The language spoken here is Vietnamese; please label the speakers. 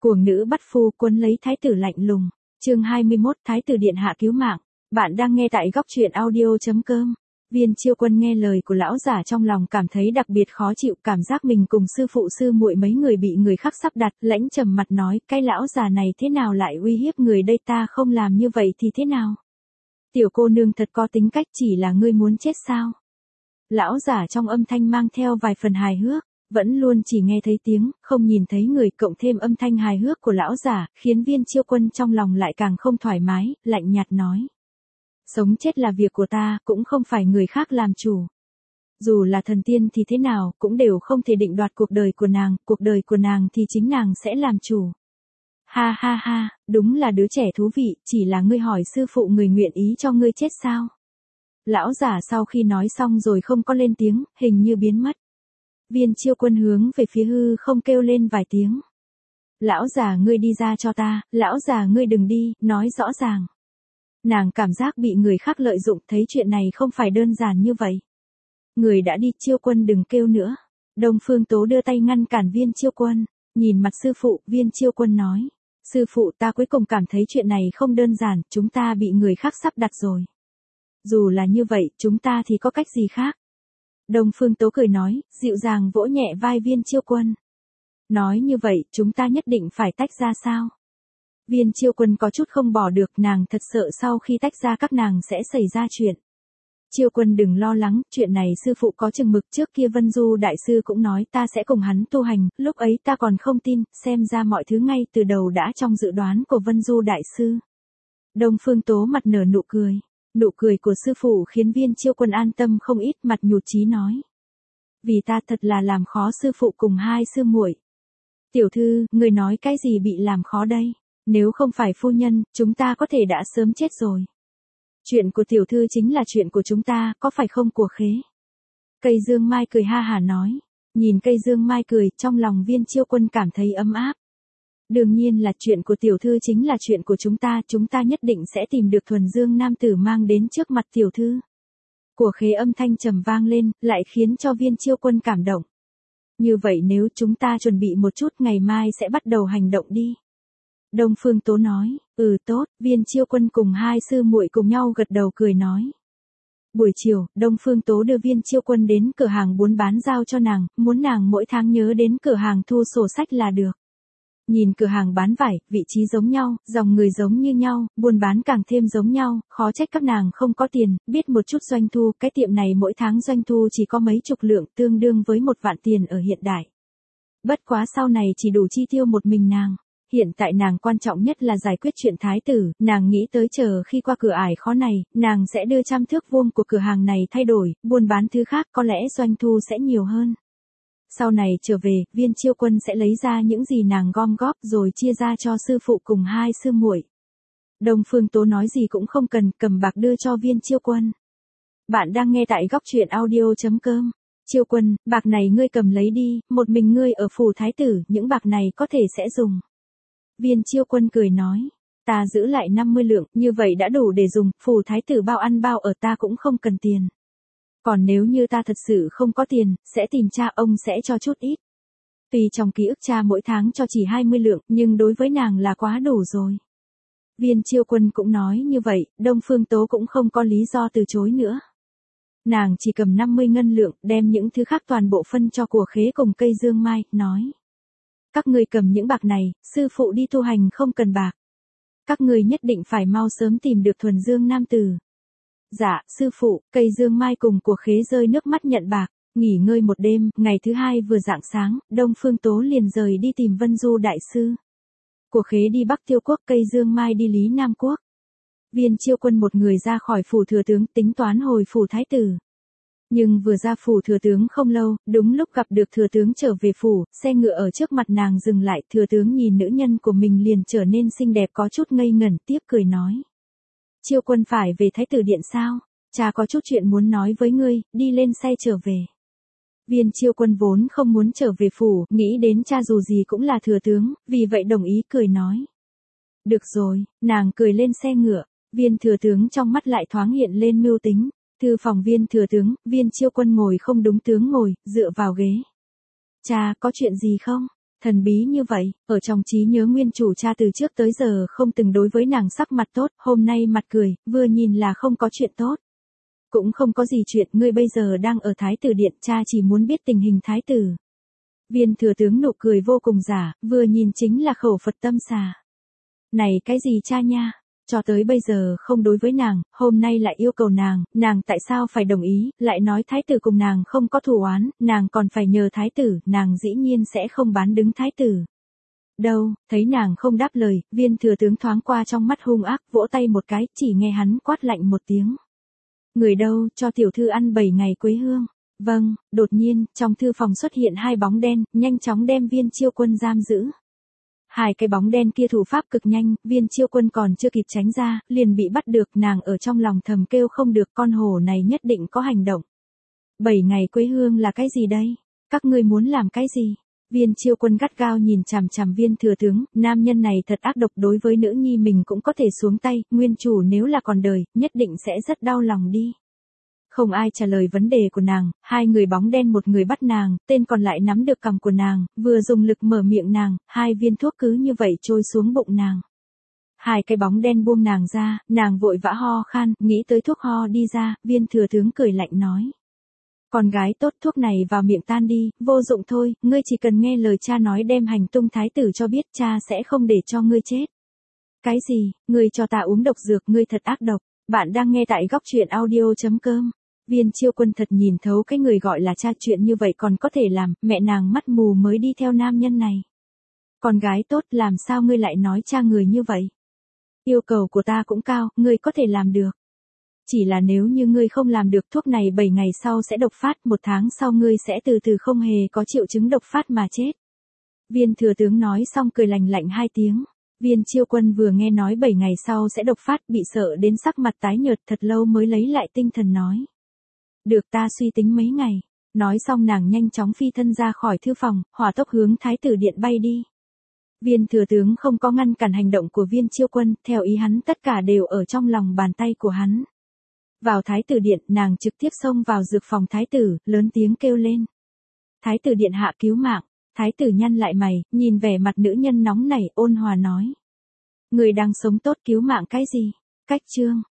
Speaker 1: Cuồng nữ bắt phu cuốn lấy thái tử lạnh lùng. Chương 21 Thái tử điện hạ cứu mạng. Bạn đang nghe tại góc truyện audio.com. Viên Chiêu Quân nghe lời của lão giả trong lòng cảm thấy đặc biệt khó chịu, cảm giác mình cùng sư phụ sư muội mấy người bị người khác sắp đặt, lãnh trầm mặt nói, cái lão già này thế nào lại uy hiếp người đây, ta không làm như vậy thì thế nào? Tiểu cô nương thật có tính cách, chỉ là ngươi muốn chết sao? Lão giả trong âm thanh mang theo vài phần hài hước. Vẫn luôn chỉ nghe thấy tiếng, không nhìn thấy người, cộng thêm âm thanh hài hước của lão giả, khiến Viên Chiêu Quân trong lòng lại càng không thoải mái, lạnh nhạt nói. Sống chết là việc của ta, cũng không phải người khác làm chủ. Dù là thần tiên thì thế nào, cũng đều không thể định đoạt cuộc đời của nàng thì chính nàng sẽ làm chủ. Ha ha ha, đúng là đứa trẻ thú vị, chỉ là ngươi hỏi sư phụ người nguyện ý cho ngươi chết sao? Lão giả sau khi nói xong rồi không có lên tiếng, hình như biến mất. Viên Chiêu Quân hướng về phía hư không kêu lên vài tiếng. Lão già ngươi đi ra cho ta, lão già ngươi đừng đi, nói rõ ràng. Nàng cảm giác bị người khác lợi dụng, thấy chuyện này không phải đơn giản như vậy. Người đã đi, Chiêu Quân đừng kêu nữa. Đông Phương Tố đưa tay ngăn cản Viên Chiêu Quân, nhìn mặt sư phụ, Viên Chiêu Quân nói. Sư phụ, ta cuối cùng cảm thấy chuyện này không đơn giản, chúng ta bị người khác sắp đặt rồi. Dù là như vậy, chúng ta thì có cách gì khác? Đông Phương Tố cười nói, dịu dàng vỗ nhẹ vai Viên Chiêu Quân. Nói như vậy, chúng ta nhất định phải tách ra sao? Viên Chiêu Quân có chút không bỏ được, nàng thật sợ sau khi tách ra các nàng sẽ xảy ra chuyện. Chiêu Quân đừng lo lắng, chuyện này sư phụ có chừng mực, trước kia Vân Du đại sư cũng nói ta sẽ cùng hắn tu hành, lúc ấy ta còn không tin, xem ra mọi thứ ngay từ đầu đã trong dự đoán của Vân Du đại sư. Đông Phương Tố mặt nở nụ cười. Nụ cười của sư phụ khiến Viên Chiêu Quân an tâm không ít, mặt nhụt chí nói. Vì ta thật là làm khó sư phụ cùng hai sư muội. Tiểu thư, người nói cái gì bị làm khó đây? Nếu không phải phu nhân, chúng ta có thể đã sớm chết rồi. Chuyện của tiểu thư chính là chuyện của chúng ta, có phải không của khế? Cây Dương Mai cười ha hả nói. Nhìn cây Dương Mai cười, trong lòng Viên Chiêu Quân cảm thấy ấm áp. Đương nhiên là chuyện của tiểu thư chính là chuyện của chúng ta nhất định sẽ tìm được thuần dương nam tử mang đến trước mặt tiểu thư. Của khế âm thanh trầm vang lên, lại khiến cho Viên Chiêu Quân cảm động. Như vậy nếu chúng ta chuẩn bị một chút, ngày mai sẽ bắt đầu hành động đi. Đông Phương Tố nói, tốt, Viên Chiêu Quân cùng hai sư muội cùng nhau gật đầu cười nói. Buổi chiều, Đông Phương Tố đưa Viên Chiêu Quân đến cửa hàng buôn bán giao cho nàng, muốn nàng mỗi tháng nhớ đến cửa hàng thu sổ sách là được. Nhìn cửa hàng bán vải, vị trí giống nhau, dòng người giống như nhau, buôn bán càng thêm giống nhau, khó trách các nàng không có tiền, biết một chút doanh thu, cái tiệm này mỗi tháng doanh thu chỉ có mấy chục lượng, tương đương với 1 vạn tiền ở hiện đại. Bất quá sau này chỉ đủ chi tiêu một mình nàng. Hiện tại nàng quan trọng nhất là giải quyết chuyện thái tử, nàng nghĩ tới chờ khi qua cửa ải khó này, nàng sẽ đưa 100 thước vuông của cửa hàng này thay đổi, buôn bán thứ khác, có lẽ doanh thu sẽ nhiều hơn. Sau này trở về, Viên Chiêu Quân sẽ lấy ra những gì nàng gom góp rồi chia ra cho sư phụ cùng hai sư muội. Đông Phương Tố nói gì cũng không cần, cầm bạc đưa cho Viên Chiêu Quân. Bạn đang nghe tại góc truyện audio.com. Chiêu Quân, bạc này ngươi cầm lấy đi, một mình ngươi ở phủ thái tử, những bạc này có thể sẽ dùng. Viên Chiêu Quân cười nói, ta giữ lại 50 lượng, như vậy đã đủ để dùng, phủ thái tử bao ăn bao ở ta cũng không cần tiền. Còn nếu như ta thật sự không có tiền, sẽ tìm cha, ông sẽ cho chút ít. Tuy trong ký ức cha mỗi tháng cho chỉ 20 lượng, nhưng đối với nàng là quá đủ rồi. Viên Chiêu Quân cũng nói như vậy, Đông Phương Tố cũng không có lý do từ chối nữa. Nàng chỉ cầm 50 ngân lượng, đem những thứ khác toàn bộ phân cho của khế cùng cây Dương Mai, nói. Các ngươi cầm những bạc này, sư phụ đi tu hành không cần bạc. Các ngươi nhất định phải mau sớm tìm được thuần dương nam tử. Dạ, sư phụ, cây Dương Mai cùng của khế rơi nước mắt nhận bạc, nghỉ ngơi một đêm, ngày thứ hai vừa rạng sáng, Đông Phương Tố liền rời đi tìm Vân Du đại sư. Của khế đi Bắc Tiêu Quốc, cây Dương Mai đi Lý Nam Quốc. Viên Chiêu Quân một người ra khỏi phủ thừa tướng, tính toán hồi phủ thái tử. Nhưng vừa ra phủ thừa tướng không lâu, đúng lúc gặp được thừa tướng trở về phủ, xe ngựa ở trước mặt nàng dừng lại, thừa tướng nhìn nữ nhân của mình liền trở nên xinh đẹp có chút ngây ngẩn, tiếp cười nói. Chiêu Quân phải về thái tử điện sao? Cha có chút chuyện muốn nói với ngươi, đi lên xe trở về. Viên Chiêu Quân vốn không muốn trở về phủ, nghĩ đến cha dù gì cũng là thừa tướng, vì vậy đồng ý cười nói. Được rồi, nàng cười lên xe ngựa, Viên thừa tướng trong mắt lại thoáng hiện lên mưu tính. Thư phòng Viên thừa tướng, Viên Chiêu Quân ngồi không đúng tướng ngồi, dựa vào ghế. Cha, có chuyện gì không? Thần bí như vậy, ở trong trí nhớ nguyên chủ cha từ trước tới giờ không từng đối với nàng sắc mặt tốt, hôm nay mặt cười, vừa nhìn là không có chuyện tốt. Cũng không có gì chuyện, ngươi bây giờ đang ở thái tử điện, cha chỉ muốn biết tình hình thái tử. Viên thừa tướng nụ cười vô cùng giả, vừa nhìn chính là khẩu Phật tâm xà. Này cái gì cha nha, cho tới bây giờ không đối với nàng, hôm nay lại yêu cầu nàng tại sao phải đồng ý, lại nói thái tử cùng nàng không có thù oán, nàng còn phải nhờ thái tử, nàng dĩ nhiên sẽ không bán đứng thái tử. Đâu, thấy nàng không đáp lời, viên thừa tướng thoáng qua trong mắt hung ác, vỗ tay một cái, chỉ nghe hắn quát lạnh một tiếng. Người đâu, cho tiểu thư ăn 7 ngày quế hương. Vâng, đột nhiên, trong thư phòng xuất hiện 2 bóng đen, nhanh chóng đem Viên Chiêu Quân giam giữ. 2 cái bóng đen kia thủ pháp cực nhanh, Viên Chiêu Quân còn chưa kịp tránh ra, liền bị bắt được, nàng ở trong lòng thầm kêu không được, con hổ này nhất định có hành động. 7 ngày quế hương là cái gì đây? Các ngươi muốn làm cái gì? Viên Chiêu Quân gắt gao nhìn chằm chằm Viên thừa tướng, nam nhân này thật ác độc, đối với nữ nhi mình cũng có thể xuống tay, nguyên chủ nếu là còn đời, nhất định sẽ rất đau lòng đi. Không ai trả lời vấn đề của nàng, 2 người bóng đen, một người bắt nàng, tên còn lại nắm được cằm của nàng, vừa dùng lực mở miệng nàng, 2 viên thuốc cứ như vậy trôi xuống bụng nàng. 2 cái bóng đen buông nàng ra, nàng vội vã ho khan, nghĩ tới thuốc ho đi ra, Viên thừa tướng cười lạnh nói. Con gái tốt, thuốc này vào miệng tan đi, vô dụng thôi, ngươi chỉ cần nghe lời cha nói, đem hành tung thái tử cho biết, cha sẽ không để cho ngươi chết. Cái gì, ngươi cho ta uống độc dược, ngươi thật ác độc. Bạn đang nghe tại góc truyện audio.com. Viên Chiêu Quân thật nhìn thấu cái người gọi là cha, chuyện như vậy còn có thể làm, mẹ nàng mắt mù mới đi theo nam nhân này. Con gái tốt, làm sao ngươi lại nói cha người như vậy? Yêu cầu của ta cũng cao, ngươi có thể làm được. Chỉ là nếu như ngươi không làm được, thuốc này 7 ngày sau sẽ độc phát, 1 tháng sau ngươi sẽ từ từ không hề có triệu chứng độc phát mà chết. Viên thừa tướng nói xong cười lạnh lạnh 2 tiếng. Viên Chiêu Quân vừa nghe nói 7 ngày sau sẽ độc phát, bị sợ đến sắc mặt tái nhợt, thật lâu mới lấy lại tinh thần nói. Được, ta suy tính mấy ngày. Nói xong nàng nhanh chóng phi thân ra khỏi thư phòng, hỏa tốc hướng thái tử điện bay đi. Viên thừa tướng không có ngăn cản hành động của Viên Chiêu Quân, theo ý hắn tất cả đều ở trong lòng bàn tay của hắn. Vào thái tử điện, nàng trực tiếp xông vào dược phòng thái tử, lớn tiếng kêu lên. Thái tử điện hạ cứu mạng. Thái tử nhăn lại mày, nhìn vẻ mặt nữ nhân nóng nảy, ôn hòa nói. Người đang sống tốt, cứu mạng cái gì? Cách chương.